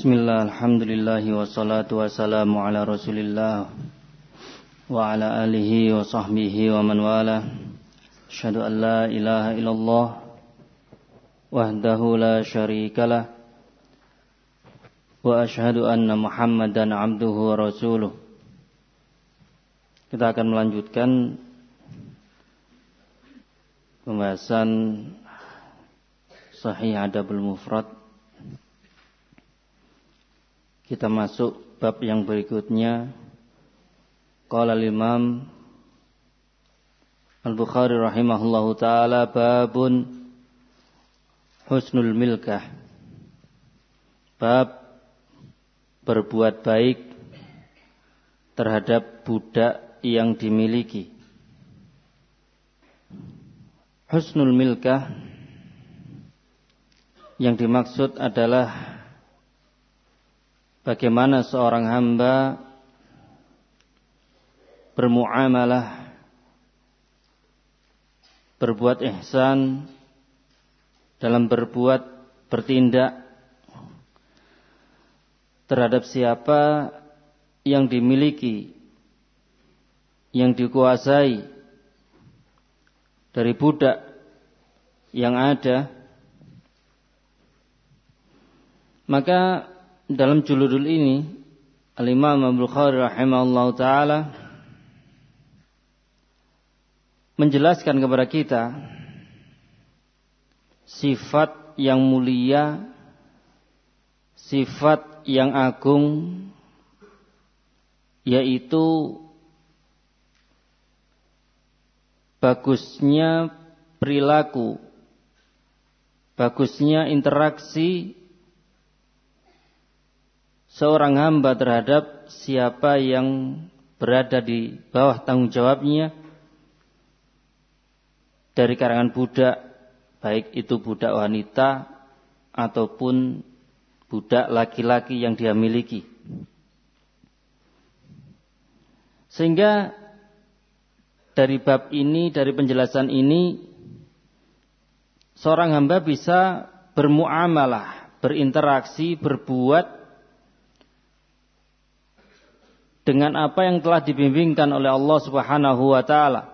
Bismillah, alhamdulillah, wassalatu wassalamu ala rasulillah wa ala alihi wa sahbihi wa man wala. Asyhadu an la ilaha illallah wahdahu la syarikalah wa asyhadu anna Muhammadan abduhu wa rasuluh. Kita akan melanjutkan pembahasan Sahih Adabul Mufrad. Kita masuk bab yang berikutnya. Qala al-Imam Al-Bukhari rahimahullahu ta'ala, babun husnul milkah. Bab berbuat baik terhadap budak yang dimiliki. Husnul milkah yang dimaksud adalah bagaimana seorang hamba bermuamalah, berbuat ihsan dalam bertindak terhadap siapa yang dimiliki, yang dikuasai dari budak yang ada. Maka dalam juludul ini Al-Imam Al-Bukhari rahimahullahu ta'ala menjelaskan kepada kita sifat yang mulia, sifat yang agung, yaitu bagusnya perilaku, bagusnya interaksi seorang hamba terhadap siapa yang berada di bawah tanggung jawabnya dari kalangan budak, baik itu budak wanita ataupun budak laki-laki yang dia miliki. Sehingga dari bab ini, dari penjelasan ini, seorang hamba bisa bermuamalah, berinteraksi, berbuat dengan apa yang telah dibimbingkan oleh Allah Subhanahu wa ta'ala,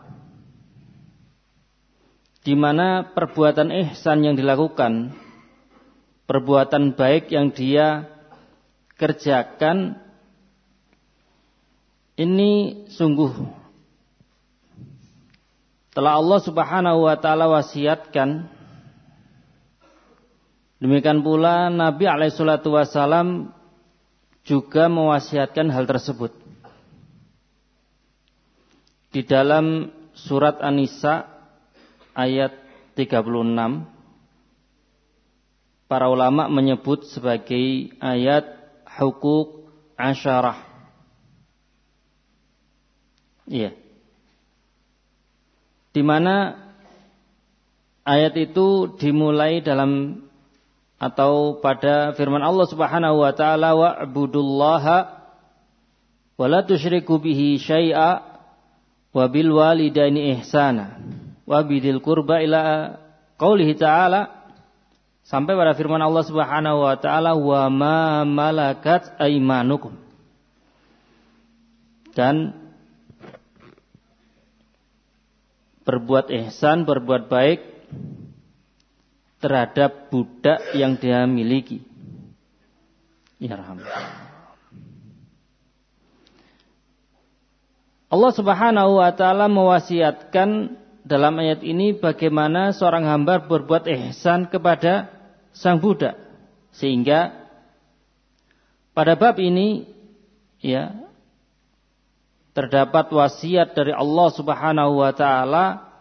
di mana perbuatan ihsan yang dilakukan, perbuatan baik yang dia kerjakan, ini sungguh telah Allah Subhanahu wa ta'ala wasiatkan. Demikian pula Nabi alaihi salatu wasallam juga mewasiatkan hal tersebut. Di dalam surat An-Nisa ayat 36, para ulama menyebut sebagai ayat hukuk asyarah. Iya. Di mana ayat itu dimulai dalam atau pada firman Allah Subhanahu wa ta'ala, wa'budullaha wa la tusyriku bihi syai'a wa bil walidaini ihsana wa bidil qurba ila qaulihi ta'ala, sampai pada firman Allah Subhanahu wa ta'ala, wa ma malakat aymanukum. Dan berbuat ihsan, berbuat baik terhadap budak yang dia miliki. Ya rahmat. Allah Subhanahu wa ta'ala mewasiatkan dalam ayat ini bagaimana seorang hamba berbuat ihsan kepada sang budak. Sehingga pada bab ini ya terdapat wasiat dari Allah Subhanahu wa ta'ala,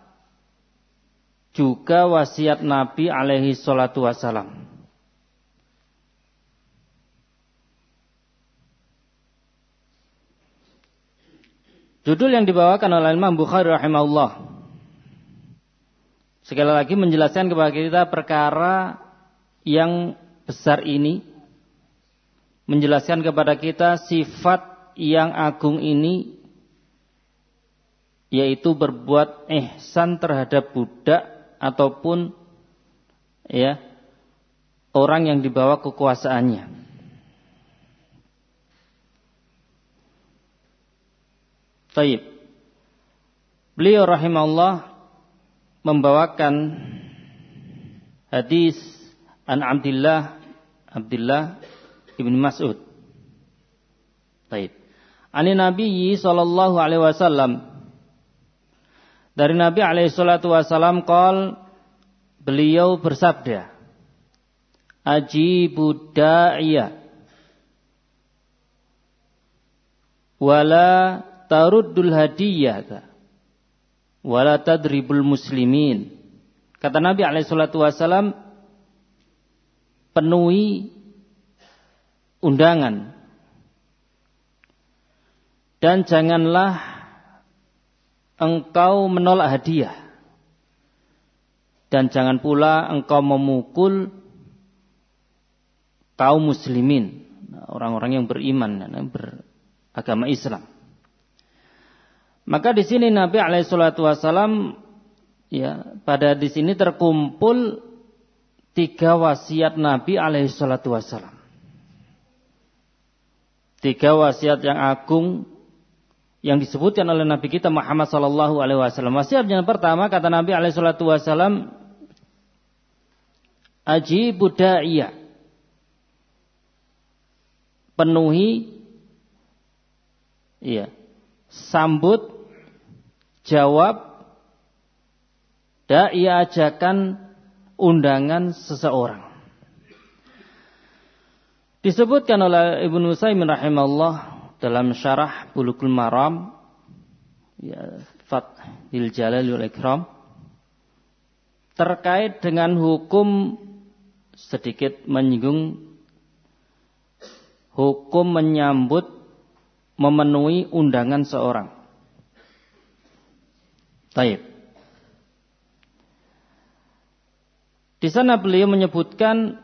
juga wasiat Nabi alaihi salatu wassalam. Judul yang dibawakan oleh Imam Bukhari rahimahullah sekali lagi menjelaskan kepada kita perkara yang besar ini, menjelaskan kepada kita sifat yang agung ini, yaitu berbuat ihsan terhadap budak ataupun ya orang yang dibawa kekuasaannya. Taib. Beliau rahimahullah membawakan hadis an Abdullah ibn Mas'ud. Taib. Ani Nabi sallallahu alaihi wasallam, dari Nabi alaihi salatu wasallam qol, beliau bersabda, ajibu da'iya wala taruddul hadiyata wala tadribul muslimin. Kata Nabi alaihi salatu wasallam, penuhi undangan dan janganlah engkau menolak hadiah, dan jangan pula engkau memukul kaum muslimin, orang-orang yang beriman dan beragama Islam. Maka di sini Nabi alaihi salatu wasallam, ya, pada di sini terkumpul 3 wasiat Nabi alaihi salatu wasallam. 3 wasiat yang agung yang disebutkan oleh Nabi kita Muhammad sallallahu alaihi wasallam. Wasiat yang pertama, kata Nabi alaihi salatu wasallam, ajibu da'iya, penuhi, ya, sambut, jawab da'i, ajakan, undangan seseorang. Disebutkan oleh Ibnu Utsaimin rahimahullah dalam syarah Bulughul Maram, ya, Fathul Jalal wal Ikram, terkait dengan hukum, sedikit menyinggung hukum menyambut, memenuhi undangan seorang. Taib. Di sana beliau menyebutkan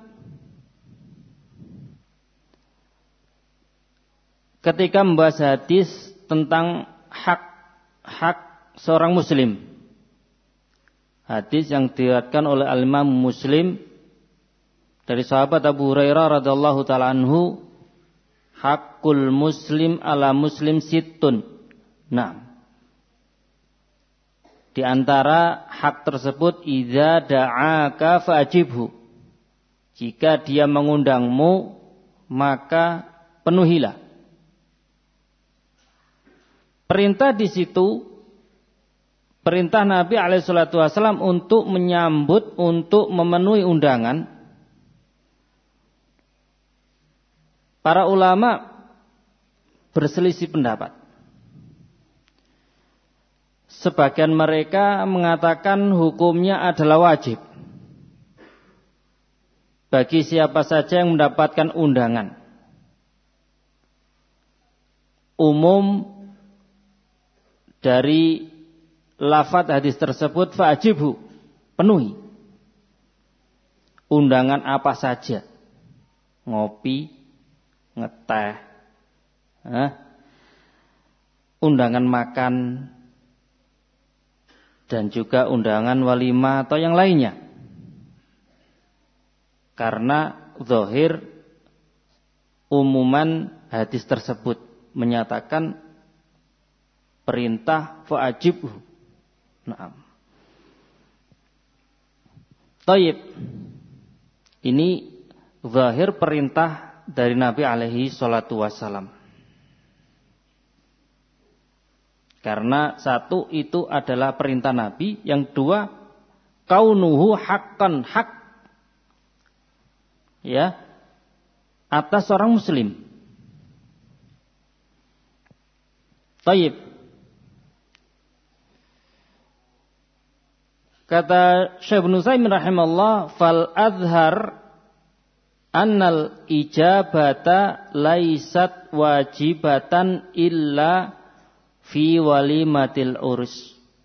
ketika membahas hadis tentang hak seorang muslim. Hadis yang diriwayatkan oleh Al-Imam Muslim dari sahabat Abu Hurairah radhiyallahu taala anhu, hakul muslim ala muslim sittun. Nah, di antara hak tersebut, idza da'aka fa'ajibhu, jika dia mengundangmu maka penuhilah. Perintah di situ, perintah Nabi alaihi salatu wasallam untuk menyambut, untuk memenuhi undangan. Para ulama berselisih pendapat. Sebagian mereka mengatakan hukumnya adalah wajib bagi siapa saja yang mendapatkan undangan. Umum dari lafaz hadis tersebut, fa'ajibhu, penuhi. Undangan apa saja, ngopi, ngeteh, undangan makan, dan juga undangan walimah atau yang lainnya. Karena zahir umuman hadis tersebut menyatakan perintah fa'ajibhu. Naam. Taib. Ini zahir perintah dari Nabi alaihi salatu wassalam. Karena satu, itu adalah perintah Nabi. Yang dua, kaunuhu haqqan, hak, ya, atas seorang muslim. Taib. Kata Syekh Ibnu Utsaimin rahimahullah, fal azhar annal ijabata laisat wajibatan illa fi walimatil urus.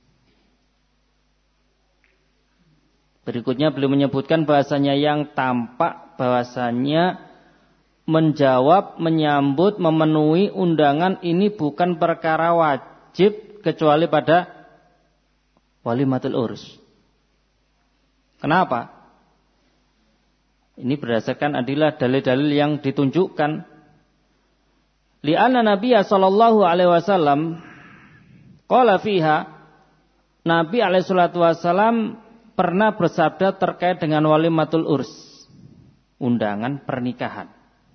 Berikutnya beliau menyebutkan bahasanya yang tampak bahasanya menjawab, menyambut, memenuhi undangan ini bukan perkara wajib kecuali pada walimatul urus. Kenapa? Ini berdasarkan adilah dalil-dalil yang ditunjukkan. Li'anna Nabiya sallallahu alaihi wasallam, Qala fiha, Nabi alaihissalatu wassalam pernah bersabda terkait dengan walimatul urs, undangan pernikahan.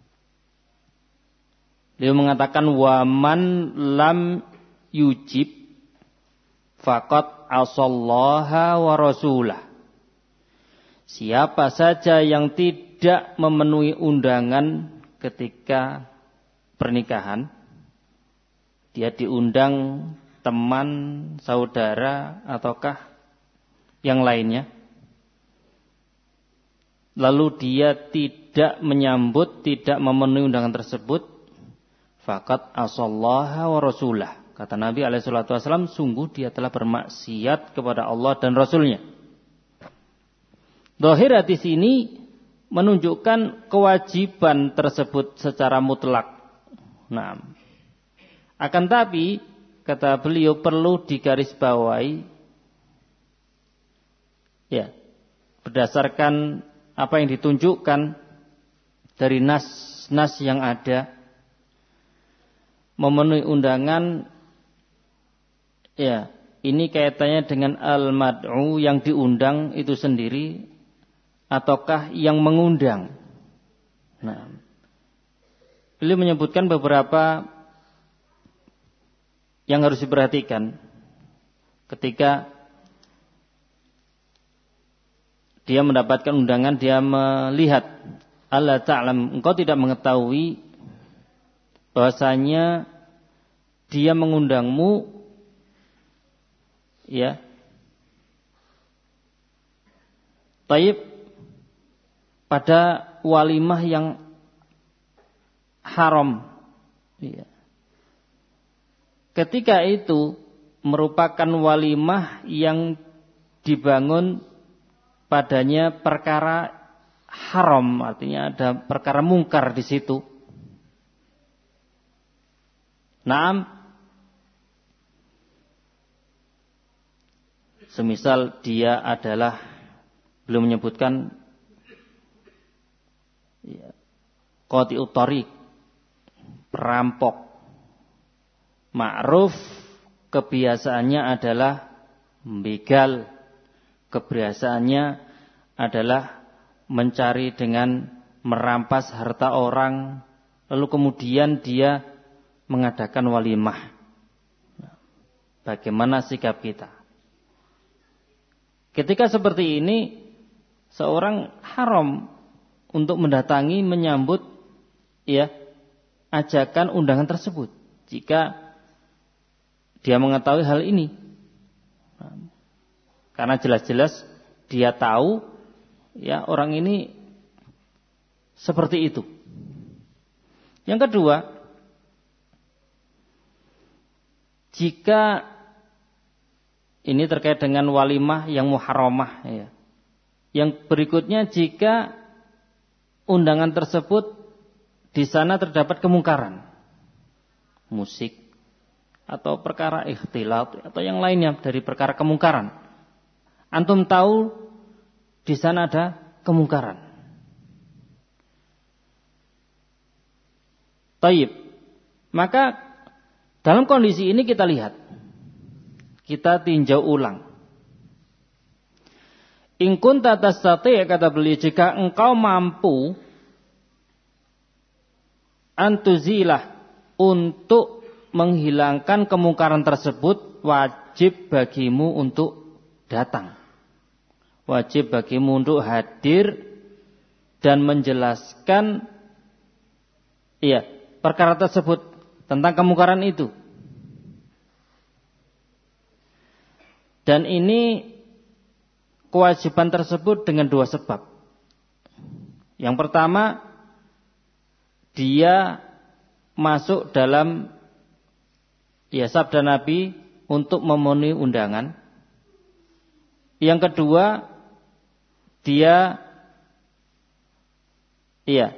Beliau mengatakan waman lam yujib faqad asallaha wa rasulah. Siapa saja yang tidak memenuhi undangan ketika pernikahan, dia diundang teman, saudara, ataukah yang lainnya, lalu dia tidak menyambut, tidak memenuhi undangan tersebut, faqad asallaha wa rasulah. Kata Nabi SAW, sungguh dia telah bermaksiat kepada Allah dan Rasulnya. Zahir hadis ini menunjukkan kewajiban tersebut secara mutlak. Nah, akan tapi kata beliau perlu digarisbawahi, ya, berdasarkan apa yang ditunjukkan dari nas yang ada, memenuhi undangan, ya, ini kaitannya dengan al-mad'u yang diundang itu sendiri, ataukah yang mengundang. Nah, beliau menyebutkan beberapa yang harus diperhatikan ketika dia mendapatkan undangan, dia melihat, Allah ta'lam, engkau tidak mengetahui bahwasanya dia mengundangmu, ya, taib, pada walimah yang haram. Ya. Ketika itu merupakan walimah yang dibangun padanya perkara haram, artinya ada perkara mungkar di situ. Naam, semisal dia adalah, belum menyebutkan, ya, qati'ut thariq, perampok. Ma'ruf kebiasaannya adalah membegal, kebiasaannya adalah mencari dengan merampas harta orang, lalu kemudian dia mengadakan walimah. Bagaimana sikap kita? Ketika seperti ini, seorang haram untuk mendatangi, menyambut, ya, ajakan undangan tersebut jika dia mengetahui hal ini. Karena jelas-jelas dia tahu, ya, orang ini seperti itu. Yang kedua, jika ini terkait dengan walimah yang muharramah, ya. Yang berikutnya, jika undangan tersebut di sana terdapat kemungkaran, musik atau perkara ikhtilat atau yang lainnya dari perkara kemungkaran. Antum tahu di sana ada kemungkaran. Taib. Maka dalam kondisi ini kita lihat, kita tinjau ulang. In kunta tastati', kata beliau, jika engkau mampu antuzilah, untuk menghilangkan kemungkaran tersebut, wajib bagimu untuk datang. Wajib bagimu untuk hadir dan menjelaskan, iya, perkara tersebut tentang kemungkaran itu. Dan ini kewajiban tersebut dengan dua sebab. Yang pertama, dia masuk dalam, ya, sabda Nabi untuk memenuhi undangan. Yang kedua, dia, iya,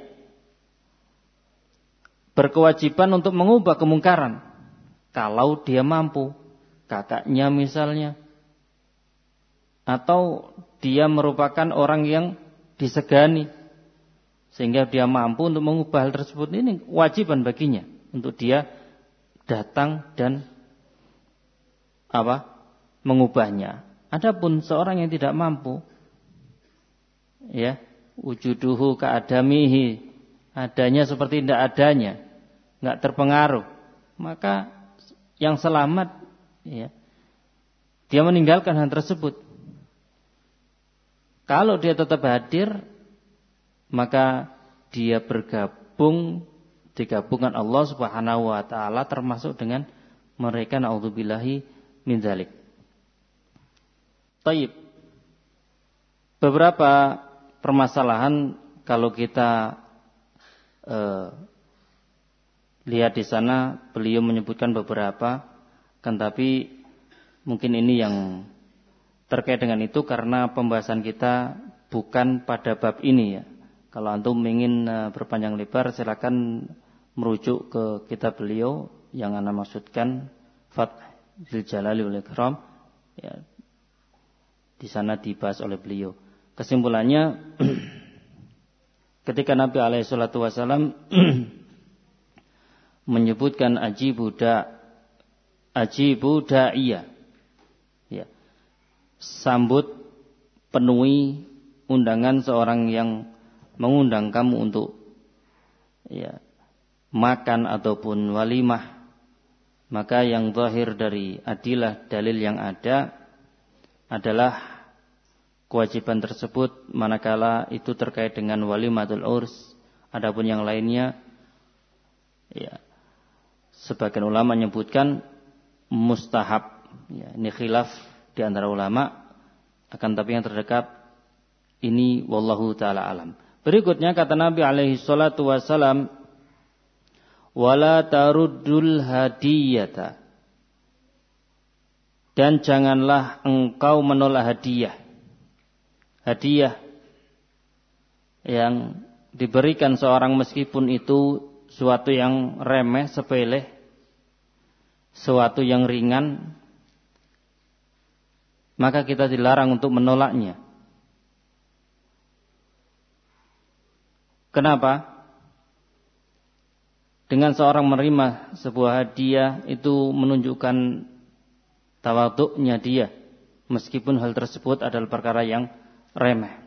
berkewajiban untuk mengubah kemungkaran kalau dia mampu. Kakaknya misalnya, atau dia merupakan orang yang disegani sehingga dia mampu untuk mengubah hal tersebut, ini kewajiban baginya untuk dia datang dan mengubahnya. Adapun seorang yang tidak mampu, ya, wujuduhu ka'adamihi, adanya seperti tidak adanya, enggak terpengaruh, maka yang selamat, ya, dia meninggalkan hal tersebut. Kalau dia tetap hadir, maka dia digabungkan Allah Subhanahu wa taala termasuk dengan mereka, naudzubillahi min dzalik. Baik. Beberapa permasalahan kalau kita lihat di sana, beliau menyebutkan beberapa, kan tapi mungkin ini yang terkait dengan itu karena pembahasan kita bukan pada bab ini, ya. Kalau antum ingin berpanjang lebar, silakan merujuk ke kitab beliau yang ana maksudkan, Fathul Jalali wal Ikram, ya. Di sana dibahas oleh beliau. Kesimpulannya, ketika Nabi alaihi salatu wasallam menyebutkan ajibu da'iyah, ya, sambut, penuhi undangan seorang yang mengundang kamu untuk, ya, makan ataupun walimah, maka yang zahir dari adilah dalil yang ada adalah kewajiban tersebut manakala itu terkait dengan walimatul urs. Adapun yang lainnya, ya, sebagian ulama menyebutkan mustahab, ya, ini khilaf di antara ulama, akan tapi yang terdekat ini wallahu taala alam. Berikutnya kata Nabi alaihi salatu wasalam, wala taruddul hadiyata, dan janganlah engkau menolak hadiah. Hadiah yang diberikan seorang meskipun itu suatu yang remeh, sepele, suatu yang ringan, maka kita dilarang untuk menolaknya. Kenapa? Dengan seorang menerima sebuah hadiah itu menunjukkan tawadhu'nya dia, meskipun hal tersebut adalah perkara yang remeh.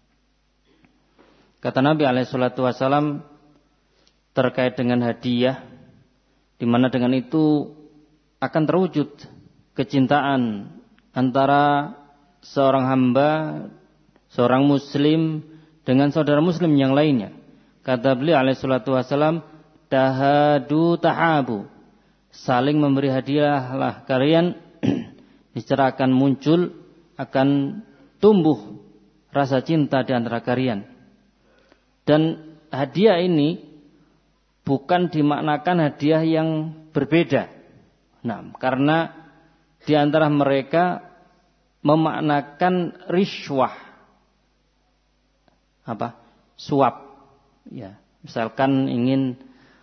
Kata Nabi alaihissalatu wassalam terkait dengan hadiah, di mana dengan itu akan terwujud kecintaan antara seorang hamba, seorang muslim dengan saudara muslim yang lainnya. Kata beliau alaihissalatu wassalam, tahadu tahabu, saling memberi hadiahlah kalian, niscaya akan muncul, akan tumbuh rasa cinta di antara kalian. Dan hadiah ini bukan dimaknakan hadiah yang berbeda. Nah, karena di antara mereka memaknakan riswah, suap. Ya, misalkan ingin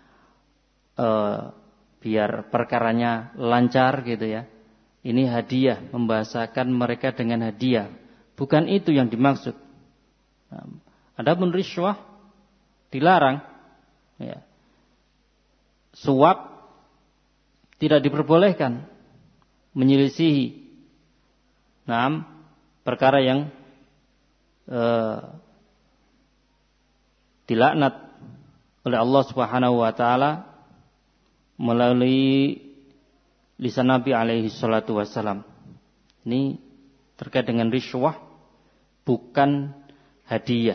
biar perkaranya lancar gitu ya. Ini hadiah, membahasakan mereka dengan hadiah. Bukan itu yang dimaksud. Nah, adapun riswah dilarang. Ya. Suap tidak diperbolehkan, menyelisihi perkara yang dilaknat oleh Allah Subhanahu wa taala melalui lisan Nabi alaihi salatu wassalam. Ini terkait dengan riswah, bukan hadiah.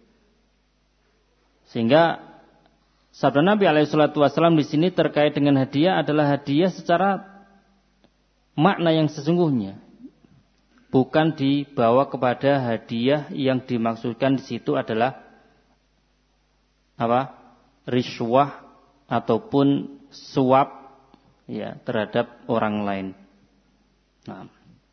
Sehingga sabda Nabi alaihi salatu wassalam di sini terkait dengan hadiah adalah hadiah secara makna yang sesungguhnya, bukan dibawa kepada hadiah yang dimaksudkan di situ adalah riswah ataupun suap, ya, terhadap orang lain. Nah,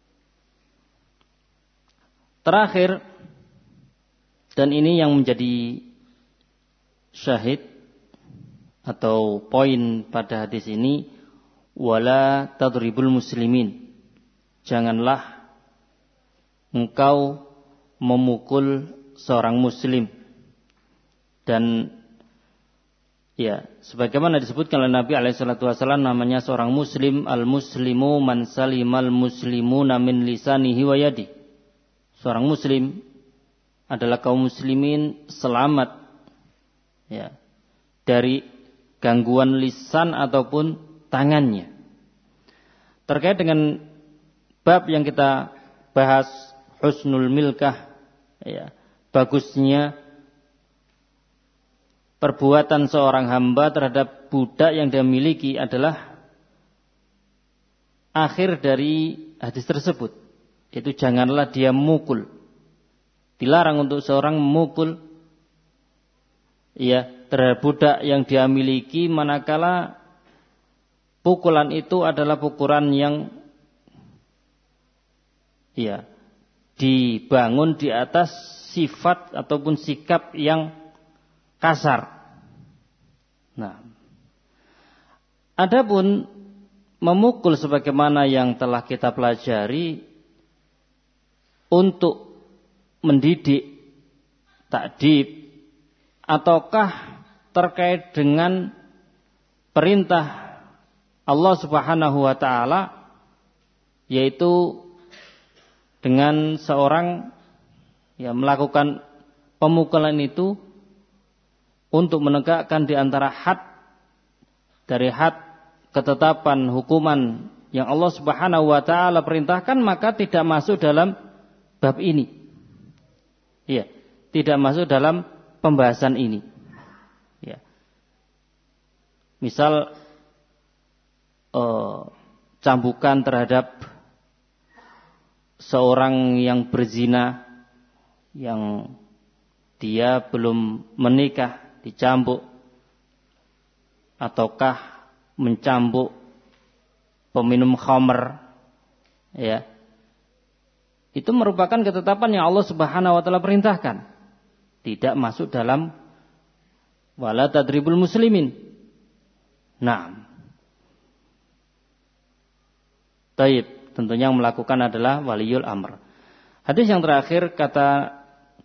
terakhir, dan ini yang menjadi syahid atau poin pada hadis ini, wala tadribul muslimin, janganlah engkau memukul seorang muslim. Dan Ya, sebagaimana disebutkan oleh Nabi SAW, namanya seorang muslim, al-muslimu man salimal muslimuna min lisanihi wa yadi. Seorang muslim adalah kaum muslimin selamat ya, dari gangguan lisan ataupun tangannya. Terkait dengan bab yang kita bahas, husnul milkah, ya, bagusnya perbuatan seorang hamba terhadap budak yang dia miliki adalah akhir dari hadis tersebut, yaitu janganlah dia memukul. Dilarang untuk seorang memukul ya terhadap budak yang dia miliki, manakala pukulan itu adalah pukulan yang ya dibangun di atas sifat ataupun sikap yang kasar. Nah, adapun memukul sebagaimana yang telah kita pelajari untuk mendidik, takdib, ataukah terkait dengan perintah Allah Subhanahu wa taala, yaitu dengan seorang yang melakukan pemukulan itu untuk menegakkan di antara had dari had ketetapan hukuman yang Allah Subhanahu wa taala perintahkan, maka tidak masuk dalam bab ini. Ya, tidak masuk dalam pembahasan ini. Ya. Misal cambukan terhadap seorang yang berzina, yang dia belum menikah, dicambuk, ataukah mencambuk peminum khamr, ya, itu merupakan ketetapan yang Allah Subhanahu wa taala perintahkan. Tidak masuk dalam wala tadribul muslimin. Nah, taib, tentunya yang melakukan adalah waliyul amr. Hadis yang terakhir kata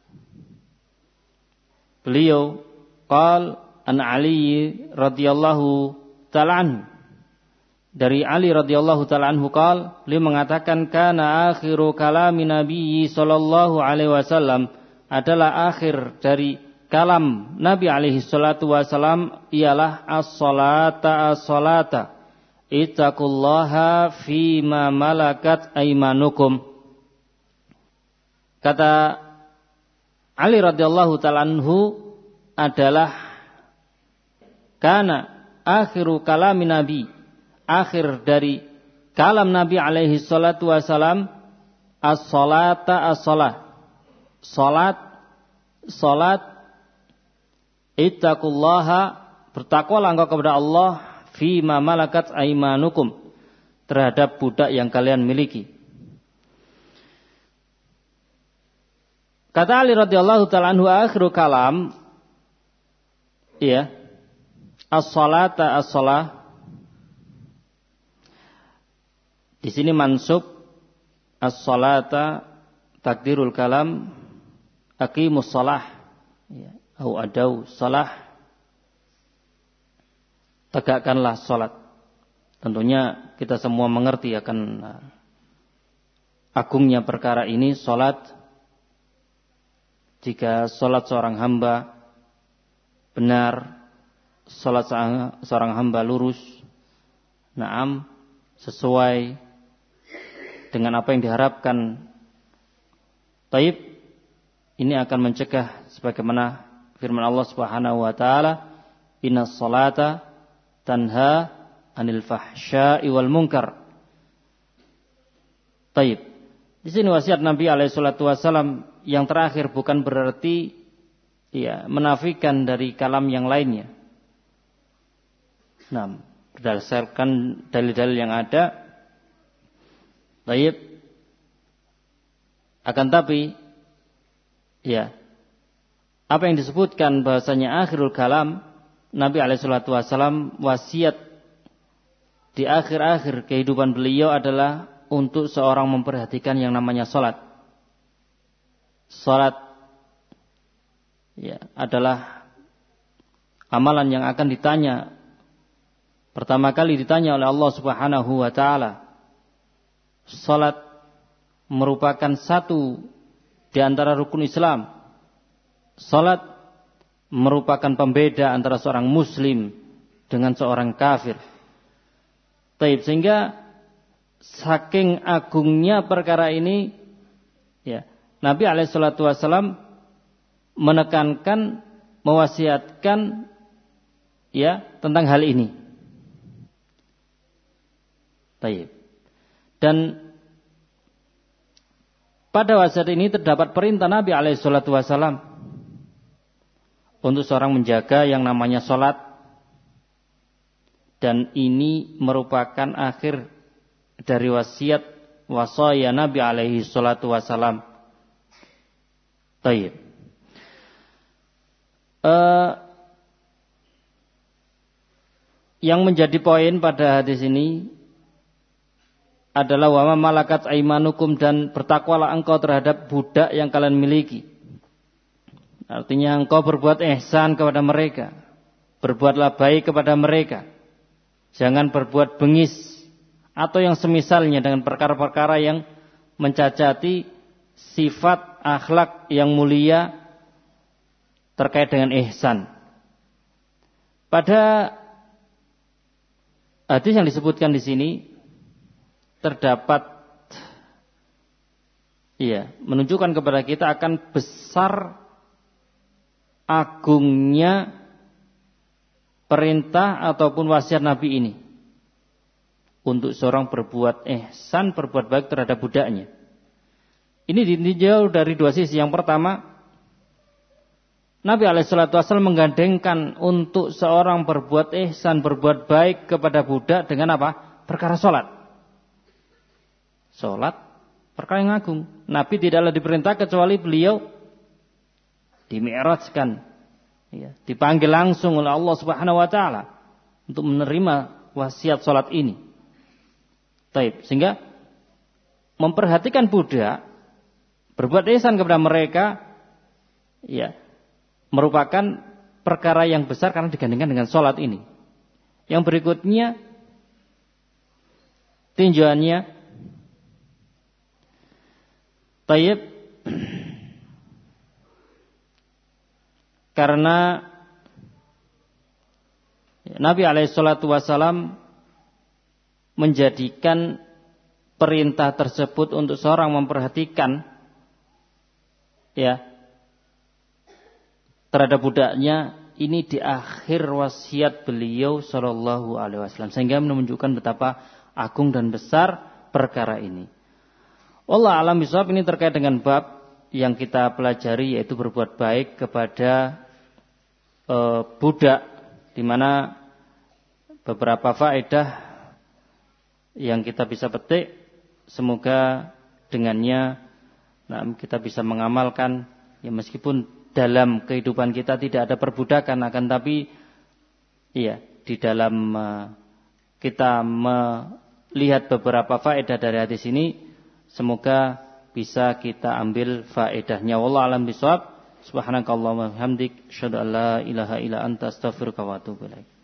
beliau, qal an Ali radhiyallahu ta'ala anhu, dari Ali radhiyallahu ta'ala anhu qal, beliau mengatakan kana akhiru kalami Nabi sallallahu alaihi wasallam, adalah akhir dari kalam Nabi alaihi salatu wasallam ialah as-salata as-salata ittaqullaha fima malakat aymanukum. Kata Ali radhiyallahu ta'ala anhu adalah kana akhiru kalami Nabi, akhir dari kalam Nabi alaihi salatu wasalam, as-salata as-salah, salat, ittaqullaha, bertakwalah engkau kepada Allah, fima malakat aimanukum, terhadap budak yang kalian miliki. Kata Ali radhiyallahu ta'ala anhu, akhiru kalam, ya, as-salata as-salah. Di sini mansub as-salata, takdirul kalam aqimus shalah, ya, au adau salah, tegakkanlah salat. Tentunya kita semua mengerti akan agungnya perkara ini, salat. Jika salat seorang hamba benar, salat seorang hamba lurus, naam, sesuai dengan apa yang diharapkan, taib, ini akan mencegah sebagaimana firman Allah Subhanahu wa taala, innas salata tanha anil fahsya'i wal munkar. Taib. Di sini wasiat Nabi alaihi salatu wasallam yang terakhir bukan berarti ya menafikan dari kalam yang lainnya. Nah, berdasarkan dalil-dalil yang ada, taib, akan tapi ya, apa yang disebutkan bahasanya akhirul kalam, Nabi alaihi salatu wasallam wasiat di akhir-akhir kehidupan beliau adalah untuk seorang memperhatikan yang namanya salat. Salat ya adalah amalan yang akan ditanya pertama kali ditanya oleh Allah Subhanahu wa taala. Salat merupakan satu di antara rukun Islam. Salat merupakan pembeda antara seorang muslim dengan seorang kafir. Taib, sehingga saking agungnya perkara ini, ya, Nabi alaihissalatu wassalam menekankan, mewasiatkan, ya, tentang hal ini. Taib. Dan pada wasiat ini terdapat perintah Nabi alaihissalatu wassalam untuk seorang menjaga yang namanya salat. Dan ini merupakan akhir dari wasiat wasaya Nabi alaihi salatu wasalam. Taib. Yang menjadi poin pada hadis ini adalah wa malakat aimanukum, dan bertakwalah engkau terhadap budak yang kalian miliki. Artinya engkau berbuat ihsan kepada mereka, berbuatlah baik kepada mereka. Jangan berbuat bengis atau yang semisalnya dengan perkara-perkara yang mencacati sifat akhlak yang mulia terkait dengan ihsan. Pada hadis yang disebutkan di sini terdapat, ya, menunjukkan kepada kita akan besar agungnya perintah ataupun wasiat Nabi ini untuk seorang berbuat ihsan, berbuat baik terhadap budaknya. Ini ditinjau dari dua sisi. Yang pertama, Nabi alaihissalatu wassalam menggandengkan untuk seorang berbuat ihsan, berbuat baik kepada budak dengan apa? Perkara salat. Salat perkara yang agung. Nabi tidaklah diperintah kecuali beliau dimi'rajkan, ya, dipanggil langsung oleh Allah Subhanahu wa taala untuk menerima wasiat salat ini. Taib, sehingga memperhatikan budak, berbuat ihsan kepada mereka, ya, merupakan perkara yang besar karena digandengkan dengan salat ini. Yang berikutnya tinjauannya, taib, karena Nabi alaihissalatu wassalam menjadikan perintah tersebut untuk seorang memperhatikan, ya, terhadap budaknya ini di akhir wasiat beliau sallallahu alaihi wasallam, sehingga menunjukkan betapa agung dan besar perkara ini. Wallahu a'lam bishawab. Ini terkait dengan bab yang kita pelajari, yaitu berbuat baik kepada budak, di mana beberapa faedah yang kita bisa petik, semoga dengannya kita bisa mengamalkan, ya, meskipun dalam kehidupan kita tidak ada perbudakan, akan tapi, ya, di dalam kita melihat beberapa faedah dari hadis ini, semoga bisa kita ambil faedahnya. Wallahu a'lam bishawab. Subhanakallahumma wa bihamdik, asyhadu an la ilaha illa anta, astaghfiruka wa atubu ilaik.